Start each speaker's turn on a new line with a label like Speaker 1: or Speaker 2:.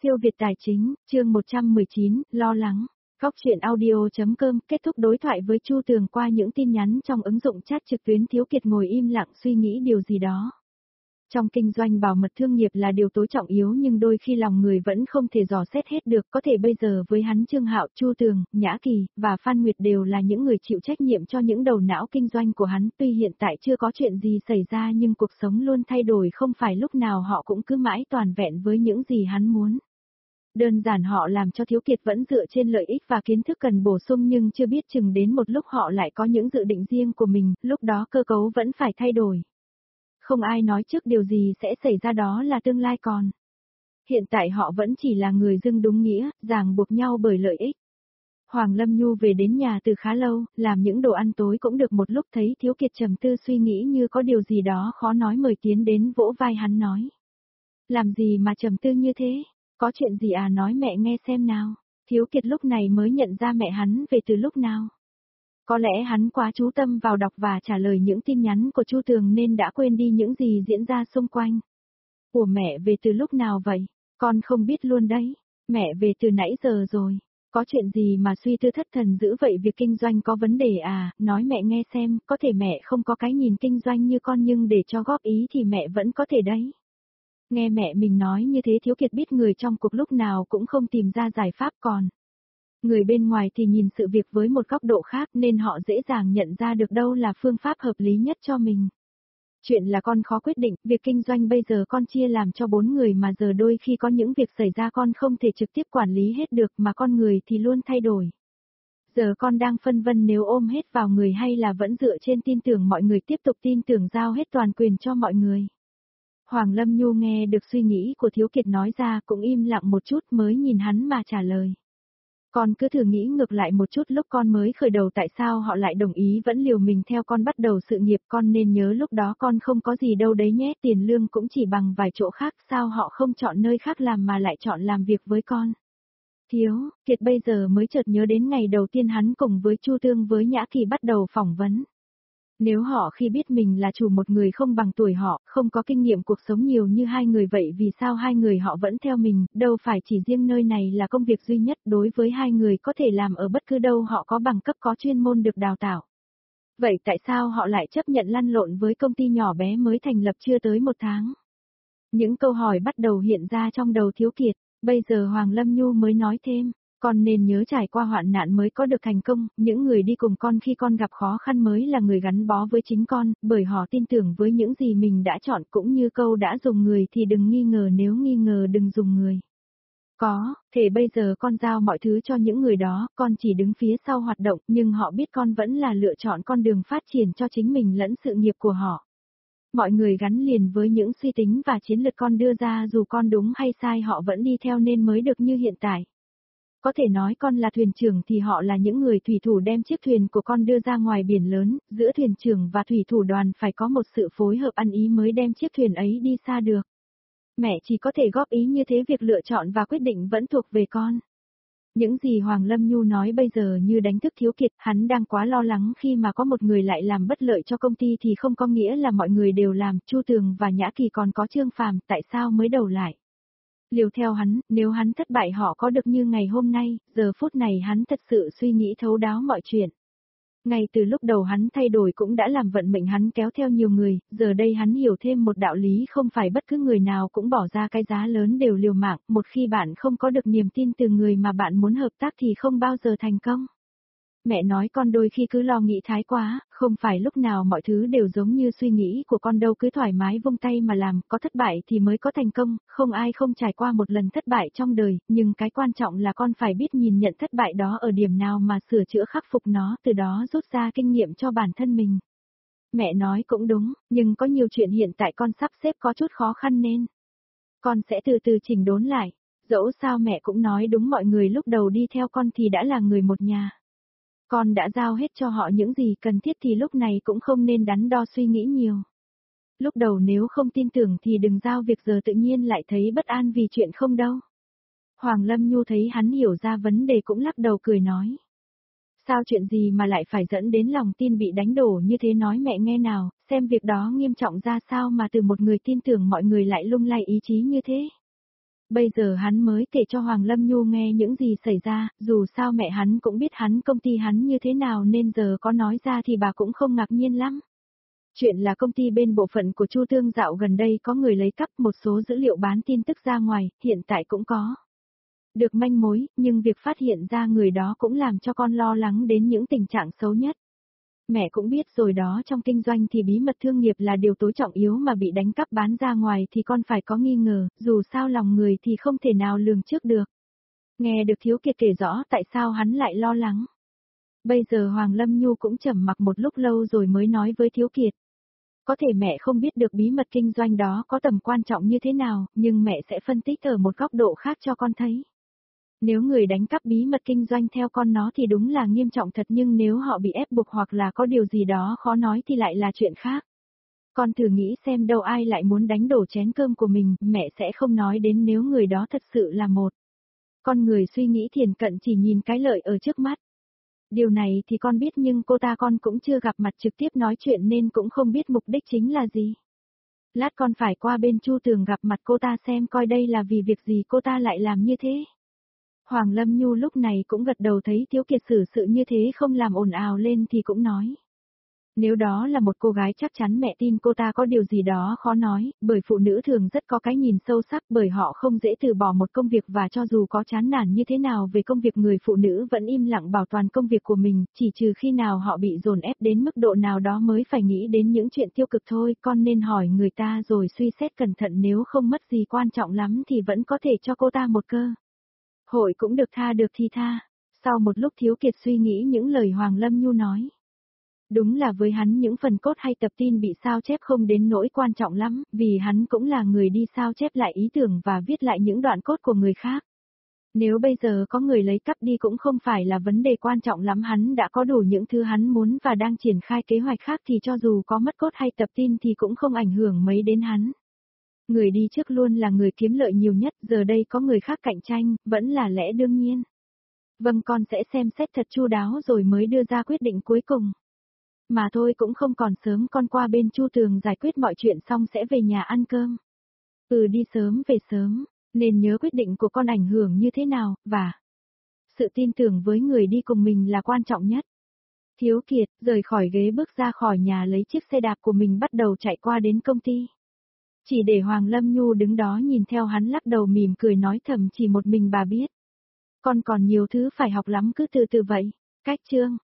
Speaker 1: Siêu Việt Tài Chính, chương 119, lo lắng. Góc truyện audio.com kết thúc đối thoại với Chu Tường qua những tin nhắn trong ứng dụng chat trực tuyến. Thiếu Kiệt ngồi im lặng suy nghĩ điều gì đó. Trong kinh doanh bảo mật thương nghiệp là điều tối trọng yếu, nhưng đôi khi lòng người vẫn không thể dò xét hết được. Có thể bây giờ với hắn, Trương Hạo, Chu Tường, Nhã Kỳ và Phan Nguyệt đều là những người chịu trách nhiệm cho những đầu não kinh doanh của hắn. Tuy hiện tại chưa có chuyện gì xảy ra nhưng cuộc sống luôn thay đổi, không phải lúc nào họ cũng cứ mãi toàn vẹn với những gì hắn muốn. Đơn giản họ làm cho Thiếu Kiệt vẫn dựa trên lợi ích và kiến thức cần bổ sung, nhưng chưa biết chừng đến một lúc họ lại có những dự định riêng của mình, lúc đó cơ cấu vẫn phải thay đổi. Không ai nói trước điều gì sẽ xảy ra, đó là tương lai còn. Hiện tại họ vẫn chỉ là người dưng đúng nghĩa, ràng buộc nhau bởi lợi ích. Hoàng Lâm Nhu về đến nhà từ khá lâu, làm những đồ ăn tối cũng được một lúc, thấy Thiếu Kiệt trầm tư suy nghĩ như có điều gì đó khó nói, mời tiến đến vỗ vai hắn nói. Làm gì mà trầm tư như thế? Có chuyện gì à, nói mẹ nghe xem nào. Thiếu Kiệt lúc này mới nhận ra mẹ hắn về từ lúc nào. Có lẽ hắn quá chú tâm vào đọc và trả lời những tin nhắn của Chu Tường nên đã quên đi những gì diễn ra xung quanh. Ủa, mẹ về từ lúc nào vậy? Con không biết luôn đấy. Mẹ về từ nãy giờ rồi. Có chuyện gì mà suy tư thất thần dữ vậy? Việc kinh doanh có vấn đề à? Nói mẹ nghe xem, có thể mẹ không có cái nhìn kinh doanh như con, nhưng để cho góp ý thì mẹ vẫn có thể đấy. Nghe mẹ mình nói như thế, Thiếu Kiệt biết người trong cuộc lúc nào cũng không tìm ra giải pháp, còn người bên ngoài thì nhìn sự việc với một góc độ khác nên họ dễ dàng nhận ra được đâu là phương pháp hợp lý nhất cho mình. Chuyện là con khó quyết định, việc kinh doanh bây giờ con chia làm cho 4 người mà giờ đôi khi có những việc xảy ra con không thể trực tiếp quản lý hết được, mà con người thì luôn thay đổi. Giờ con đang phân vân nếu ôm hết vào người hay là vẫn dựa trên tin tưởng mọi người, tiếp tục tin tưởng giao hết toàn quyền cho mọi người. Hoàng Lâm Nhu nghe được suy nghĩ của Thiếu Kiệt nói ra cũng im lặng một chút mới nhìn hắn mà trả lời. Con cứ thử nghĩ ngược lại một chút, lúc con mới khởi đầu tại sao họ lại đồng ý vẫn liều mình theo con bắt đầu sự nghiệp, con nên nhớ lúc đó con không có gì đâu đấy nhé, tiền lương cũng chỉ bằng vài chỗ khác, sao họ không chọn nơi khác làm mà lại chọn làm việc với con. Thiếu Kiệt bây giờ mới chợt nhớ đến ngày đầu tiên hắn cùng với Chu Tường với Nhã Kỳ bắt đầu phỏng vấn. Nếu họ khi biết mình là chủ một người không bằng tuổi họ, không có kinh nghiệm cuộc sống nhiều như hai người, vậy vì sao hai người họ vẫn theo mình? Đâu phải chỉ riêng nơi này là công việc duy nhất, đối với hai người có thể làm ở bất cứ đâu, họ có bằng cấp, có chuyên môn được đào tạo. Vậy tại sao họ lại chấp nhận lăn lộn với công ty nhỏ bé mới thành lập chưa tới 1 tháng? Những câu hỏi bắt đầu hiện ra trong đầu Thiếu Kiệt. Bây giờ Hoàng Lâm Nhu mới nói thêm. Con nên nhớ trải qua hoạn nạn mới có được thành công, những người đi cùng con khi con gặp khó khăn mới là người gắn bó với chính con, bởi họ tin tưởng với những gì mình đã chọn, cũng như câu đã dùng người thì đừng nghi ngờ, nếu nghi ngờ đừng dùng người. Có thể bây giờ con giao mọi thứ cho những người đó, con chỉ đứng phía sau hoạt động, nhưng họ biết con vẫn là lựa chọn con đường phát triển cho chính mình lẫn sự nghiệp của họ. Mọi người gắn liền với những suy tính và chiến lược con đưa ra, dù con đúng hay sai họ vẫn đi theo nên mới được như hiện tại. Có thể nói con là thuyền trưởng thì họ là những người thủy thủ đem chiếc thuyền của con đưa ra ngoài biển lớn, giữa thuyền trưởng và thủy thủ đoàn phải có một sự phối hợp ăn ý mới đem chiếc thuyền ấy đi xa được. Mẹ chỉ có thể góp ý như thế, việc lựa chọn và quyết định vẫn thuộc về con. Những gì Hoàng Lâm Nhu nói bây giờ như đánh thức Thiếu Kiệt, hắn đang quá lo lắng khi mà có một người lại làm bất lợi cho công ty thì không có nghĩa là mọi người đều làm, Chu Tường và Nhã Kỳ còn có Trương Phàm, tại sao mới đầu lại liều theo hắn? Nếu hắn thất bại họ có được như ngày hôm nay? Giờ phút này hắn thật sự suy nghĩ thấu đáo mọi chuyện. Ngay từ lúc đầu hắn thay đổi cũng đã làm vận mệnh hắn kéo theo nhiều người, giờ đây hắn hiểu thêm một đạo lý, không phải bất cứ người nào cũng bỏ ra cái giá lớn đều liều mạng, một khi bạn không có được niềm tin từ người mà bạn muốn hợp tác thì không bao giờ thành công. Mẹ nói con đôi khi cứ lo nghĩ thái quá, không phải lúc nào mọi thứ đều giống như suy nghĩ của con đâu, cứ thoải mái vung tay mà làm, có thất bại thì mới có thành công, không ai không trải qua một lần thất bại trong đời, nhưng cái quan trọng là con phải biết nhìn nhận thất bại đó ở điểm nào mà sửa chữa khắc phục nó, từ đó rút ra kinh nghiệm cho bản thân mình. Mẹ nói cũng đúng, nhưng có nhiều chuyện hiện tại con sắp xếp có chút khó khăn nên con sẽ từ từ chỉnh đốn lại. Dẫu sao mẹ cũng nói đúng, mọi người lúc đầu đi theo con thì đã là người một nhà. Con đã giao hết cho họ những gì cần thiết thì lúc này cũng không nên đắn đo suy nghĩ nhiều. Lúc đầu nếu không tin tưởng thì đừng giao việc, giờ tự nhiên lại thấy bất an vì chuyện không đâu. Hoàng Lâm Nhu thấy hắn hiểu ra vấn đề cũng lắc đầu cười nói. Sao chuyện gì mà lại phải dẫn đến lòng tin bị đánh đổ như thế, nói mẹ nghe nào, xem việc đó nghiêm trọng ra sao mà từ một người tin tưởng mọi người lại lung lay ý chí như thế. Bây giờ hắn mới kể cho Hoàng Lâm Nhu nghe những gì xảy ra, dù sao mẹ hắn cũng biết hắn công ty hắn như thế nào nên giờ có nói ra thì bà cũng không ngạc nhiên lắm. Chuyện là công ty bên bộ phận của Chu Tương dạo gần đây có người lấy cắp một số dữ liệu bán tin tức ra ngoài, hiện tại cũng có được manh mối, nhưng việc phát hiện ra người đó cũng làm cho con lo lắng đến những tình trạng xấu nhất. Mẹ cũng biết rồi đó, trong kinh doanh thì bí mật thương nghiệp là điều tối trọng yếu, mà bị đánh cắp bán ra ngoài thì con phải có nghi ngờ, dù sao lòng người thì không thể nào lường trước được. Nghe được Thiếu Kiệt kể rõ tại sao hắn lại lo lắng. Bây giờ Hoàng Lâm Nhu cũng trầm mặc một lúc lâu rồi mới nói với Thiếu Kiệt. Có thể mẹ không biết được bí mật kinh doanh đó có tầm quan trọng như thế nào, nhưng mẹ sẽ phân tích ở một góc độ khác cho con thấy. Nếu người đánh cắp bí mật kinh doanh theo con nó thì đúng là nghiêm trọng thật, nhưng nếu họ bị ép buộc hoặc là có điều gì đó khó nói thì lại là chuyện khác. Con thử nghĩ xem, đâu ai lại muốn đánh đổ chén cơm của mình, mẹ sẽ không nói đến nếu người đó thật sự là một con người suy nghĩ thiển cận, chỉ nhìn cái lợi ở trước mắt. Điều này thì con biết, nhưng cô ta con cũng chưa gặp mặt trực tiếp nói chuyện nên cũng không biết mục đích chính là gì. Lát con phải qua bên Chu Tường gặp mặt cô ta xem coi đây là vì việc gì cô ta lại làm như thế. Hoàng Lâm Nhu lúc này cũng gật đầu, thấy Thiếu Kiệt xử sự như thế không làm ồn ào lên thì cũng nói. Nếu đó là một cô gái chắc chắn mẹ tin cô ta có điều gì đó khó nói, bởi phụ nữ thường rất có cái nhìn sâu sắc, bởi họ không dễ từ bỏ một công việc, và cho dù có chán nản như thế nào về công việc, người phụ nữ vẫn im lặng bảo toàn công việc của mình, chỉ trừ khi nào họ bị dồn ép đến mức độ nào đó mới phải nghĩ đến những chuyện tiêu cực thôi. Con nên hỏi người ta rồi suy xét cẩn thận, nếu không mất gì quan trọng lắm thì vẫn có thể cho cô ta một cơ hội, cũng được tha được thì tha. Sau một lúc Thiếu Kiệt suy nghĩ những lời Hoàng Lâm Nhu nói. Đúng là với hắn những phần cốt hay tập tin bị sao chép không đến nỗi quan trọng lắm, vì hắn cũng là người đi sao chép lại ý tưởng và viết lại những đoạn cốt của người khác. Nếu bây giờ có người lấy cắp đi cũng không phải là vấn đề quan trọng lắm, hắn đã có đủ những thứ hắn muốn và đang triển khai kế hoạch khác, thì cho dù có mất cốt hay tập tin thì cũng không ảnh hưởng mấy đến hắn. Người đi trước luôn là người kiếm lợi nhiều nhất, giờ đây có người khác cạnh tranh, vẫn là lẽ đương nhiên. Vâng, con sẽ xem xét thật chu đáo rồi mới đưa ra quyết định cuối cùng. Mà thôi cũng không còn sớm, con qua bên Chu Tường giải quyết mọi chuyện xong sẽ về nhà ăn cơm. Đi sớm về sớm, nên nhớ quyết định của con ảnh hưởng như thế nào, và sự tin tưởng với người đi cùng mình là quan trọng nhất. Thiếu Kiệt rời khỏi ghế, bước ra khỏi nhà, lấy chiếc xe đạp của mình bắt đầu chạy qua đến công ty. Chỉ để Hoàng Lâm Nhu đứng đó nhìn theo hắn, lắc đầu mỉm cười nói thầm, chỉ một mình bà biết. Con còn nhiều thứ phải học lắm, cứ từ từ vậy. Cách chương